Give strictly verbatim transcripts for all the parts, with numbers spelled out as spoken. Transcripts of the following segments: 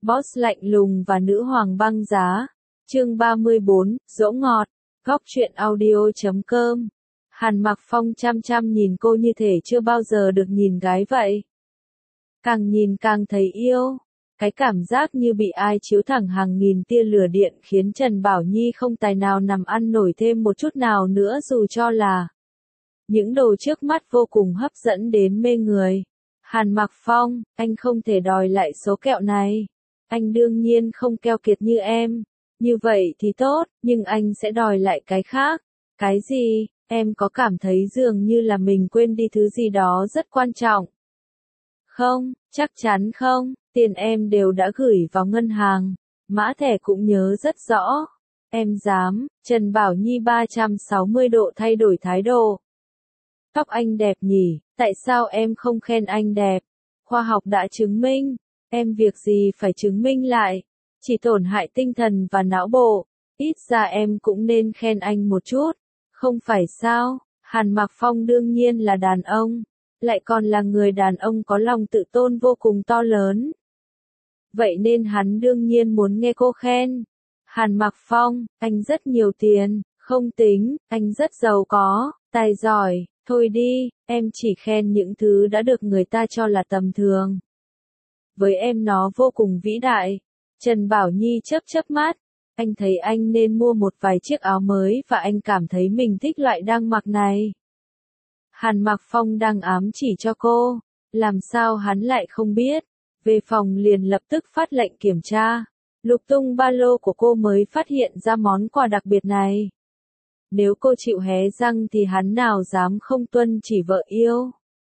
Boss lạnh lùng và nữ hoàng băng giá. Chương ba mươi bốn, dỗ ngọt. Góc truyện audio chấm com. Hàn Mặc Phong chăm chăm nhìn cô như thể chưa bao giờ được nhìn gái vậy. Càng nhìn càng thấy yêu. Cái cảm giác như bị ai chiếu thẳng hàng nghìn tia lửa điện khiến Trần Bảo Nhi không tài nào nằm ăn nổi thêm một chút nào nữa, dù cho là những đồ trước mắt vô cùng hấp dẫn đến mê người. Hàn Mặc Phong, anh không thể đòi lại số kẹo này. Anh đương nhiên không keo kiệt như em. Như vậy thì tốt, nhưng anh sẽ đòi lại cái khác. Cái gì? Em có cảm thấy dường như là mình quên đi thứ gì đó rất quan trọng? Không, chắc chắn không. Tiền em đều đã gửi vào ngân hàng. Mã thẻ cũng nhớ rất rõ. Em dám. Trần Bảo Nhi ba trăm sáu mươi độ thay đổi thái độ. Tóc anh đẹp nhỉ, tại sao em không khen anh đẹp? Khoa học đã chứng minh. Em việc gì phải chứng minh lại? Chỉ tổn hại tinh thần và não bộ. Ít ra em cũng nên khen anh một chút. Không phải sao? Hàn Mặc Phong đương nhiên là đàn ông. Lại còn là người đàn ông có lòng tự tôn vô cùng to lớn. Vậy nên hắn đương nhiên muốn nghe cô khen. Hàn Mặc Phong, anh rất nhiều tiền, không tính, anh rất giàu có, tài giỏi, thôi đi, em chỉ khen những thứ đã được người ta cho là tầm thường. Với em nó vô cùng vĩ đại. Trần Bảo Nhi chớp chớp mắt, anh thấy anh nên mua một vài chiếc áo mới và anh cảm thấy mình thích loại đang mặc này. Hàn Mặc Phong đang ám chỉ cho cô, làm sao hắn lại không biết. Về phòng liền lập tức phát lệnh kiểm tra. Lục tung ba lô của cô mới phát hiện ra món quà đặc biệt này. Nếu cô chịu hé răng thì hắn nào dám không tuân chỉ vợ yêu.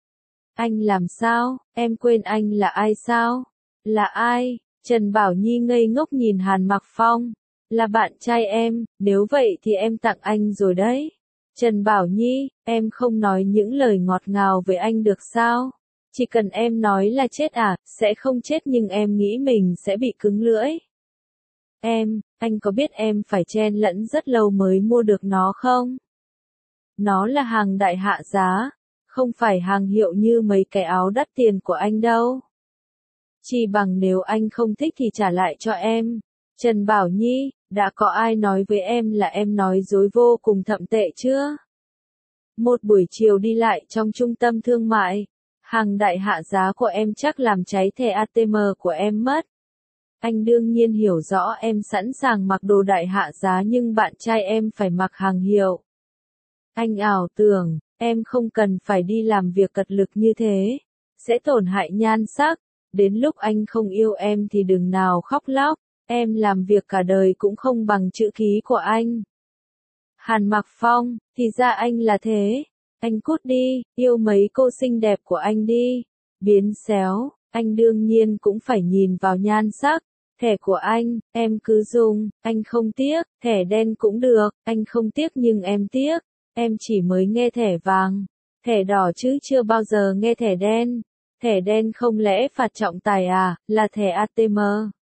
Anh làm sao? Em quên anh là ai sao? Là ai? Trần Bảo Nhi ngây ngốc nhìn Hàn Mặc Phong. Là bạn trai em, nếu vậy thì em tặng anh rồi đấy. Trần Bảo Nhi, em không nói những lời ngọt ngào với anh được sao? Chỉ cần em nói là chết à, sẽ không chết nhưng em nghĩ mình sẽ bị cứng lưỡi. Em, anh có biết em phải chen lẫn rất lâu mới mua được nó không? Nó là hàng đại hạ giá, không phải hàng hiệu như mấy cái áo đắt tiền của anh đâu. Chỉ bằng nếu anh không thích thì trả lại cho em. Trần Bảo Nhi, đã có ai nói với em là em nói dối vô cùng thậm tệ chưa? Một buổi chiều đi lại trong trung tâm thương mại, hàng đại hạ giá của em chắc làm cháy thẻ a tê em của em mất. Anh đương nhiên hiểu rõ em sẵn sàng mặc đồ đại hạ giá nhưng bạn trai em phải mặc hàng hiệu. Anh ảo tưởng, em không cần phải đi làm việc cật lực như thế, sẽ tổn hại nhan sắc. Đến lúc anh không yêu em thì đừng nào khóc lóc, em làm việc cả đời cũng không bằng chữ khí của anh. Hàn Mặc Phong, thì ra anh là thế. Anh cút đi, yêu mấy cô xinh đẹp của anh đi. Biến xéo, anh đương nhiên cũng phải nhìn vào nhan sắc. Thẻ của anh, em cứ dùng, anh không tiếc, thẻ đen cũng được, anh không tiếc nhưng em tiếc. Em chỉ mới nghe thẻ vàng, thẻ đỏ chứ chưa bao giờ nghe thẻ đen. Thẻ đen không lẽ phạt trọng tài à, là thẻ a tê em.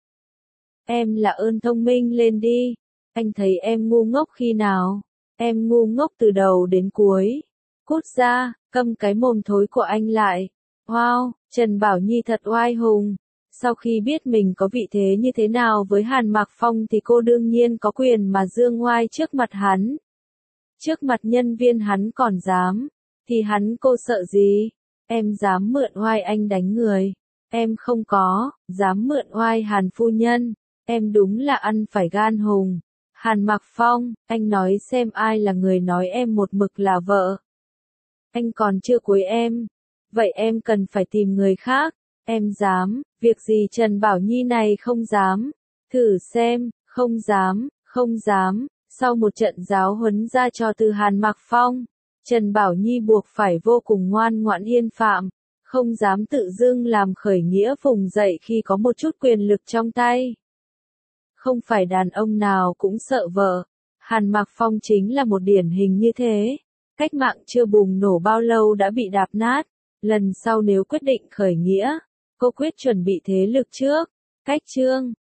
Em là ơn thông minh lên đi. Anh thấy em ngu ngốc khi nào? Em ngu ngốc từ đầu đến cuối. Cút ra, câm cái mồm thối của anh lại. Wow, Trần Bảo Nhi thật oai hùng. Sau khi biết mình có vị thế như thế nào với Hàn Mặc Phong thì cô đương nhiên có quyền mà dương oai trước mặt hắn. Trước mặt nhân viên hắn còn dám. Thì hắn cô sợ gì? Em dám mượn oai anh đánh người. Em không có, dám mượn oai Hàn phu nhân. Em đúng là ăn phải gan hùng. Hàn Mặc Phong, anh nói xem ai là người nói em một mực là vợ. Anh còn chưa cưới em. Vậy em cần phải tìm người khác. Em dám, việc gì Trần Bảo Nhi này không dám. Thử xem, không dám, không dám. Sau một trận giáo huấn ra cho từ Hàn Mặc Phong, Trần Bảo Nhi buộc phải vô cùng ngoan ngoãn hiên phạm. Không dám tự dưng làm khởi nghĩa vùng dậy khi có một chút quyền lực trong tay. Không phải đàn ông nào cũng sợ vợ. Hàn Mặc Phong chính là một điển hình như thế. Cách mạng chưa bùng nổ bao lâu đã bị đạp nát. Lần sau nếu quyết định khởi nghĩa, cô quyết chuẩn bị thế lực trước. Cách chương